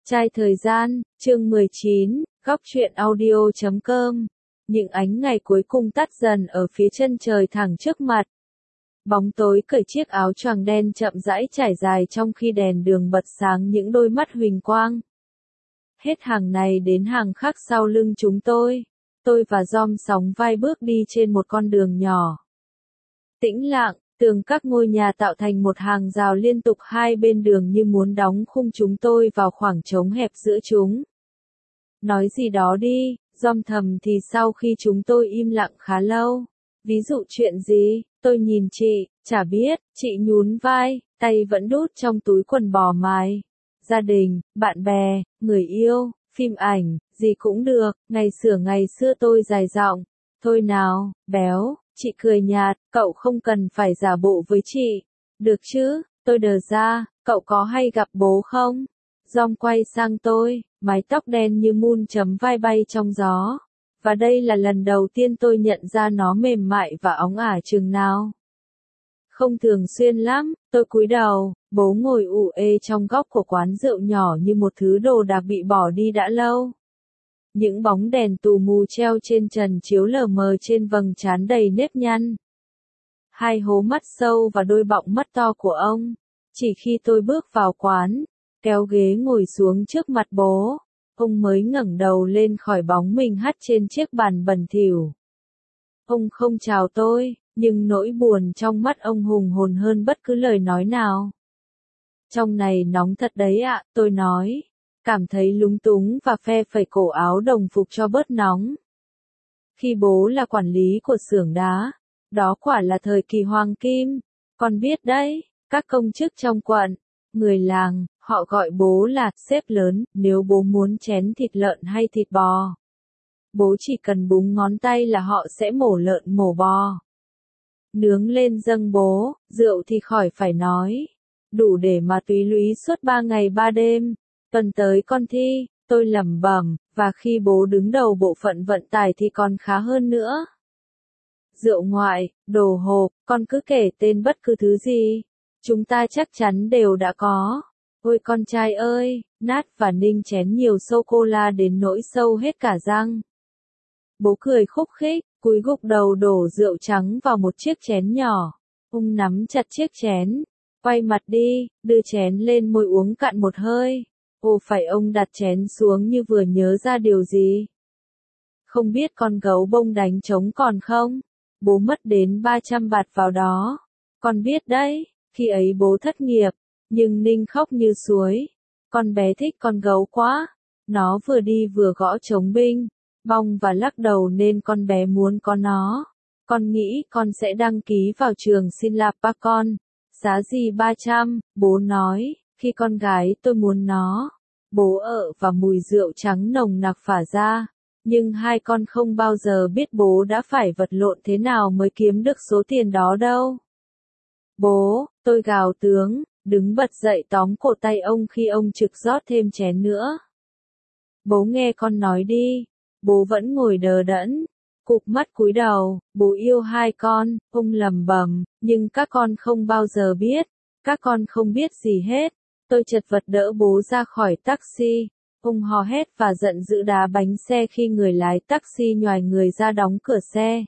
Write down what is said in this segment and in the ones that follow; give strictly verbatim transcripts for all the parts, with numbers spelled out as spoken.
Trai thời gian, chương mười chín, góc truyện audio chấm com. Những ánh ngày cuối cùng tắt dần ở phía chân trời thẳng trước mặt. Bóng tối cởi chiếc áo choàng đen chậm rãi trải dài trong khi đèn đường bật sáng những đôi mắt huỳnh quang. Hết hàng này đến hàng khác sau lưng chúng tôi. Tôi và Dom sóng vai bước đi trên một con đường nhỏ. Tĩnh lặng, tường các ngôi nhà tạo thành một hàng rào liên tục hai bên đường như muốn đóng khung chúng tôi vào khoảng trống hẹp giữa chúng. Nói gì đó đi, Dom thầm thì sau khi chúng tôi im lặng khá lâu. Ví dụ chuyện gì, tôi nhìn chị, chả biết, chị nhún vai, tay vẫn đút trong túi quần bò mài. Gia đình, bạn bè, người yêu, phim ảnh, gì cũng được, ngày xưa ngày xưa tôi dài giọng. Thôi nào, béo, chị cười nhạt, cậu không cần phải giả bộ với chị. Được chứ, tôi đờ ra, cậu có hay gặp bố không? Dom quay sang tôi, mái tóc đen như mun chấm vai bay trong gió. Và đây là lần đầu tiên tôi nhận ra nó mềm mại và óng ả chừng nào. Không thường xuyên lắm, tôi cúi đầu, bố ngồi ủ ê trong góc của quán rượu nhỏ như một thứ đồ đạc bị bỏ đi đã lâu. Những bóng đèn tù mù treo trên trần chiếu lờ mờ trên vầng trán đầy nếp nhăn. Hai hố mắt sâu và đôi bọng mắt to của ông. Chỉ khi tôi bước vào quán, kéo ghế ngồi xuống trước mặt bố, ông mới ngẩng đầu lên khỏi bóng mình hắt trên chiếc bàn bẩn thỉu. Ông không chào tôi, nhưng nỗi buồn trong mắt ông hùng hồn hơn bất cứ lời nói nào. Trong này nóng thật đấy ạ, tôi nói. Cảm thấy lúng túng và phe phẩy cổ áo đồng phục cho bớt nóng. Khi bố là quản lý của xưởng đá, đó quả là thời kỳ hoàng kim. Con biết đấy, các công chức trong quận, người làng, họ gọi bố là sếp lớn. Nếu bố muốn chén thịt lợn hay thịt bò, bố chỉ cần búng ngón tay là họ sẽ mổ lợn mổ bò. Nướng lên dâng bố, rượu thì khỏi phải nói. Đủ để mà túy lúy suốt ba ngày ba đêm. Tuần tới con thi, tôi lẩm bẩm, và khi bố đứng đầu bộ phận vận tải thì còn khá hơn nữa. Rượu ngoại, đồ hộp, con cứ kể tên bất cứ thứ gì. Chúng ta chắc chắn đều đã có. Ôi con trai ơi, Nát và Ninh chén nhiều sô-cô-la đến nỗi sâu hết cả răng. Bố cười khúc khích, cúi gục đầu đổ rượu trắng vào một chiếc chén nhỏ. Ông nắm chặt chiếc chén, quay mặt đi, đưa chén lên môi uống cạn một hơi. Ồ phải, ông đặt chén xuống như vừa nhớ ra điều gì. Không biết con gấu bông đánh trống còn không? Bố mất đến ba trăm bạt vào đó. Con biết đấy, khi ấy bố thất nghiệp, nhưng Ninh khóc như suối. Con bé thích con gấu quá. Nó vừa đi vừa gõ trống binh, bong và lắc đầu nên con bé muốn có nó. Con nghĩ con sẽ đăng ký vào trường xin lạp ba con. Giá gì ba trăm, bố nói. Khi con gái tôi muốn nó. Bố ợ và mùi rượu trắng nồng nặc phả ra. Nhưng hai con không bao giờ biết bố đã phải vật lộn thế nào mới kiếm được số tiền đó đâu. Bố, tôi gào tướng, đứng bật dậy tóm cổ tay ông khi ông trực rót thêm chén nữa. Bố nghe con nói đi. Bố vẫn ngồi đờ đẫn, cụp mắt cúi đầu. Bố yêu hai con, ông lẩm bẩm, nhưng các con không bao giờ biết. Các con không biết gì hết. Tôi chật vật đỡ bố ra khỏi taxi. Ông hò hét và giận dữ đá bánh xe khi người lái taxi nhoài người ra đóng cửa xe.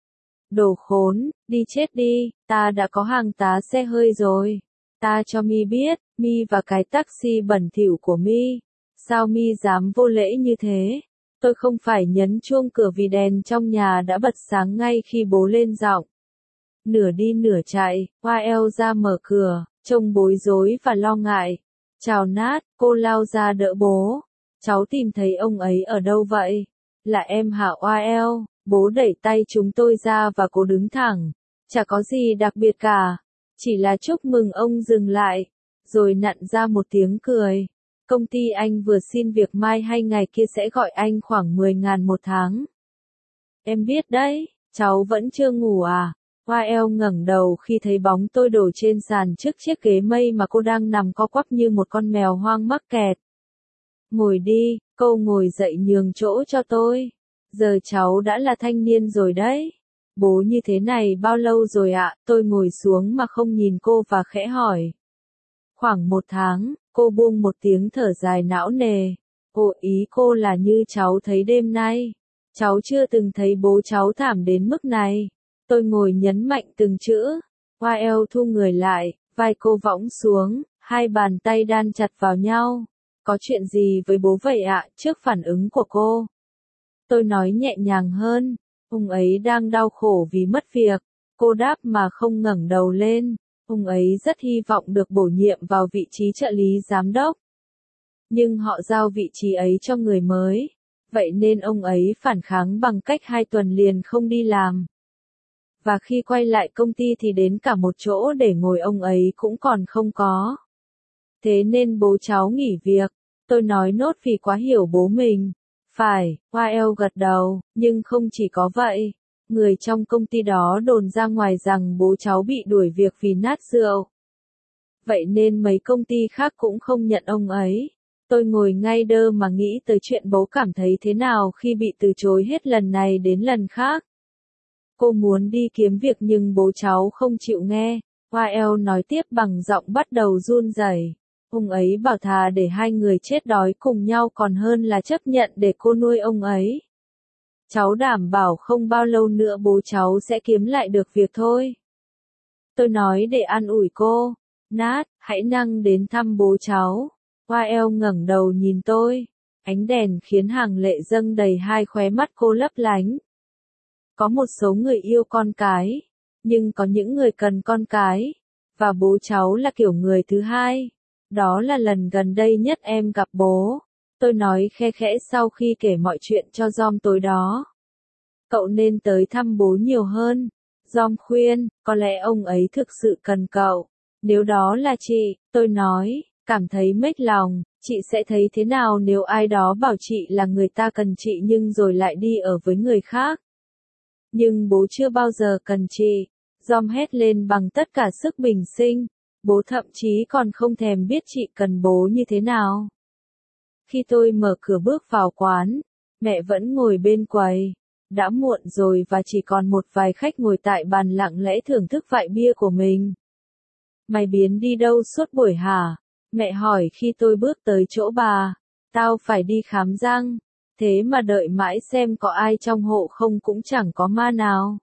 Đồ khốn, đi chết đi, ta đã có hàng tá xe hơi rồi. Ta cho Mi biết, Mi và cái taxi bẩn thỉu của Mi. Sao Mi dám vô lễ như thế? Tôi không phải nhấn chuông cửa vì đèn trong nhà đã bật sáng ngay khi bố lên giọng. Nửa đi nửa chạy, Hoa eo ra mở cửa, trông bối rối và lo ngại. Chào Nát, cô lao ra đỡ bố. Cháu tìm thấy ông ấy ở đâu vậy? Là em hả Hoa eo? Bố đẩy tay chúng tôi ra và cố đứng thẳng. Chả có gì đặc biệt cả. Chỉ là chúc mừng ông dừng lại. Rồi nặn ra một tiếng cười. Công ty anh vừa xin việc mai hay ngày kia sẽ gọi anh khoảng mười ngàn một tháng. Em biết đấy, cháu vẫn chưa ngủ à? Hoa eo ngẩng đầu khi thấy bóng tôi đổ trên sàn trước chiếc ghế mây mà cô đang nằm co quắp như một con mèo hoang mắc kẹt. Ngồi đi, cô ngồi dậy nhường chỗ cho tôi. Giờ cháu đã là thanh niên rồi đấy. Bố như thế này bao lâu rồi ạ? Tôi ngồi xuống mà không nhìn cô và khẽ hỏi. Khoảng một tháng, cô buông một tiếng thở dài não nề. Ồ, ý cô là như cháu thấy đêm nay. Cháu chưa từng thấy bố cháu thảm đến mức này. Tôi ngồi nhấn mạnh từng chữ. Hoa eo thu người lại, vai cô võng xuống, hai bàn tay đan chặt vào nhau. Có chuyện gì với bố vậy ạ? Trước phản ứng của cô, tôi nói nhẹ nhàng hơn. Ông ấy đang đau khổ vì mất việc. Cô đáp mà không ngẩng đầu lên. Ông ấy rất hy vọng được bổ nhiệm vào vị trí trợ lý giám đốc. Nhưng họ giao vị trí ấy cho người mới. Vậy nên ông ấy phản kháng bằng cách hai tuần liền không đi làm. Và khi quay lại công ty thì đến cả một chỗ để ngồi ông ấy cũng còn không có. Thế nên bố cháu nghỉ việc. Tôi nói nốt vì quá hiểu bố mình. Phải, Hoa eo gật đầu, nhưng không chỉ có vậy. Người trong công ty đó đồn ra ngoài rằng bố cháu bị đuổi việc vì nát rượu. Vậy nên mấy công ty khác cũng không nhận ông ấy. Tôi ngồi ngay đơ mà nghĩ tới chuyện bố cảm thấy thế nào khi bị từ chối hết lần này đến lần khác. Cô muốn đi kiếm việc nhưng bố cháu không chịu nghe. Hoa eo nói tiếp bằng giọng bắt đầu run rẩy. Ông ấy bảo thà để hai người chết đói cùng nhau còn hơn là chấp nhận để cô nuôi ông ấy. Cháu đảm bảo không bao lâu nữa bố cháu sẽ kiếm lại được việc thôi. Tôi nói để an ủi cô. Nát, hãy năng đến thăm bố cháu. Hoa eo ngẩng đầu nhìn tôi. Ánh đèn khiến hàng lệ dâng đầy hai khóe mắt cô lấp lánh. Có một số người yêu con cái. Nhưng có những người cần con cái. Và bố cháu là kiểu người thứ hai. Đó là lần gần đây nhất em gặp bố. Tôi nói khe khẽ sau khi kể mọi chuyện cho Dom tối đó. Cậu nên tới thăm bố nhiều hơn. Dom khuyên, có lẽ ông ấy thực sự cần cậu. Nếu đó là chị, tôi nói, cảm thấy mếch lòng, chị sẽ thấy thế nào nếu ai đó bảo chị là người ta cần chị nhưng rồi lại đi ở với người khác. Nhưng bố chưa bao giờ cần chị. Dom hét lên bằng tất cả sức bình sinh. Bố thậm chí còn không thèm biết chị cần bố như thế nào. Khi tôi mở cửa bước vào quán, mẹ vẫn ngồi bên quầy. Đã muộn rồi và chỉ còn một vài khách ngồi tại bàn lặng lẽ thưởng thức vại bia của mình. Mày biến đi đâu suốt buổi hả? Mẹ hỏi khi tôi bước tới chỗ bà. Tao phải đi khám răng. Thế mà đợi mãi xem có ai trong hộ không cũng chẳng có ma nào.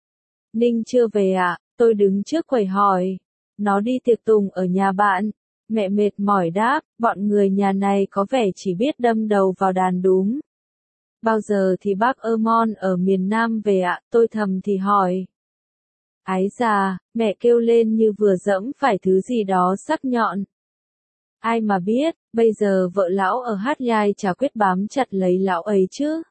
Ninh chưa về ạ, à? Tôi đứng trước quầy hỏi. Nó đi tiệc tùng ở nhà bạn. Mẹ mệt mỏi đáp, bọn người nhà này có vẻ chỉ biết đâm đầu vào đàn đúng. Bao giờ thì bác Ermon ở miền Nam về ạ? À? Tôi thầm thì hỏi. Ái già, mẹ kêu lên như vừa dẫm phải thứ gì đó sắc nhọn. Ai mà biết, bây giờ vợ lão ở Hát Yai chả quyết bám chặt lấy lão ấy chứ.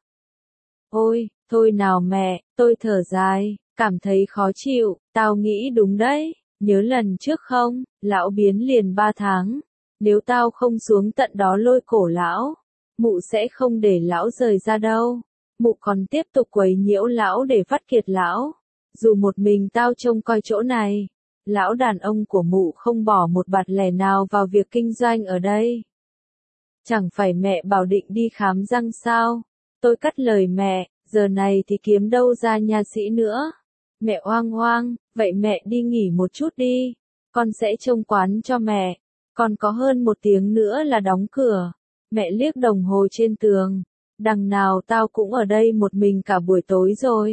Ôi, thôi nào mẹ, tôi thở dài, cảm thấy khó chịu, tao nghĩ đúng đấy, nhớ lần trước không, lão biến liền ba tháng. Nếu tao không xuống tận đó lôi cổ lão, mụ sẽ không để lão rời ra đâu. Mụ còn tiếp tục quấy nhiễu lão để vắt kiệt lão. Dù một mình tao trông coi chỗ này, lão đàn ông của mụ không bỏ một bạt lẻ nào vào việc kinh doanh ở đây. Chẳng phải mẹ bảo định đi khám răng sao? Tôi cắt lời mẹ, giờ này thì kiếm đâu ra nha sĩ nữa. Mẹ oang oang, vậy mẹ đi nghỉ một chút đi. Con sẽ trông quán cho mẹ. Còn có hơn một tiếng nữa là đóng cửa. Mẹ liếc đồng hồ trên tường. Đằng nào tao cũng ở đây một mình cả buổi tối rồi.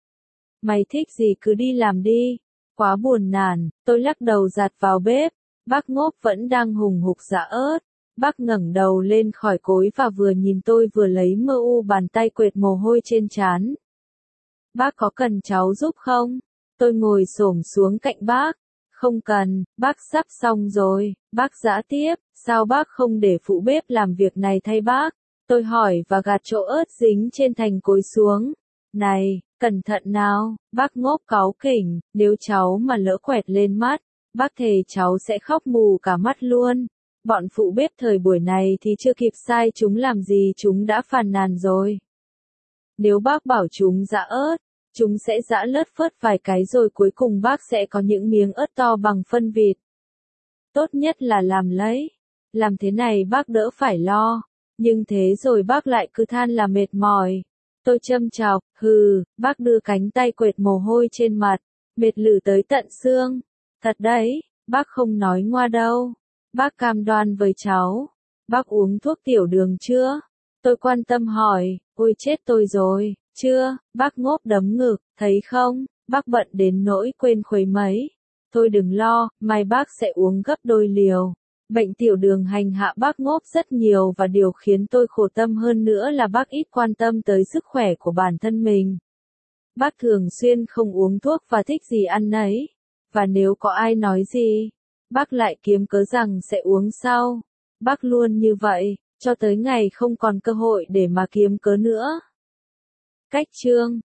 Mày thích gì cứ đi làm đi. Quá buồn nản, tôi lắc đầu giạt vào bếp. Bác Ngốp vẫn đang hùng hục giã ớt. Bác ngẩng đầu lên khỏi cối và vừa nhìn tôi vừa lấy mơ u bàn tay quệt mồ hôi trên trán. Bác có cần cháu giúp không? Tôi ngồi xổm xuống cạnh bác. Không cần, bác sắp xong rồi. Bác giã tiếp, sao bác không để phụ bếp làm việc này thay bác? Tôi hỏi và gạt chỗ ớt dính trên thành cối xuống. Này, cẩn thận nào, bác Ngốp cáu kỉnh, nếu cháu mà lỡ quẹt lên mắt, bác thề cháu sẽ khóc mù cả mắt luôn. Bọn phụ bếp thời buổi này thì chưa kịp sai chúng làm gì chúng đã phàn nàn rồi. Nếu bác bảo chúng giã ớt, chúng sẽ giã lất phớt vài cái rồi cuối cùng bác sẽ có những miếng ớt to bằng phân vịt. Tốt nhất là làm lấy. Làm thế này bác đỡ phải lo. Nhưng thế rồi bác lại cứ than là mệt mỏi. Tôi châm chọc, hừ, bác đưa cánh tay quệt mồ hôi trên mặt. Mệt lử tới tận xương. Thật đấy, bác không nói ngoa đâu. Bác cam đoan với cháu. Bác uống thuốc tiểu đường chưa? Tôi quan tâm hỏi, ôi chết tôi rồi, chưa, bác ngốp đấm ngực, thấy không, bác bận đến nỗi quên khuấy mấy. Thôi đừng lo, mai bác sẽ uống gấp đôi liều. Bệnh tiểu đường hành hạ bác ngốp rất nhiều và điều khiến tôi khổ tâm hơn nữa là bác ít quan tâm tới sức khỏe của bản thân mình. Bác thường xuyên không uống thuốc và thích gì ăn nấy. Và nếu có ai nói gì, bác lại kiếm cớ rằng sẽ uống sau. Bác luôn như vậy, cho tới ngày không còn cơ hội để mà kiếm cớ nữa. Cách chương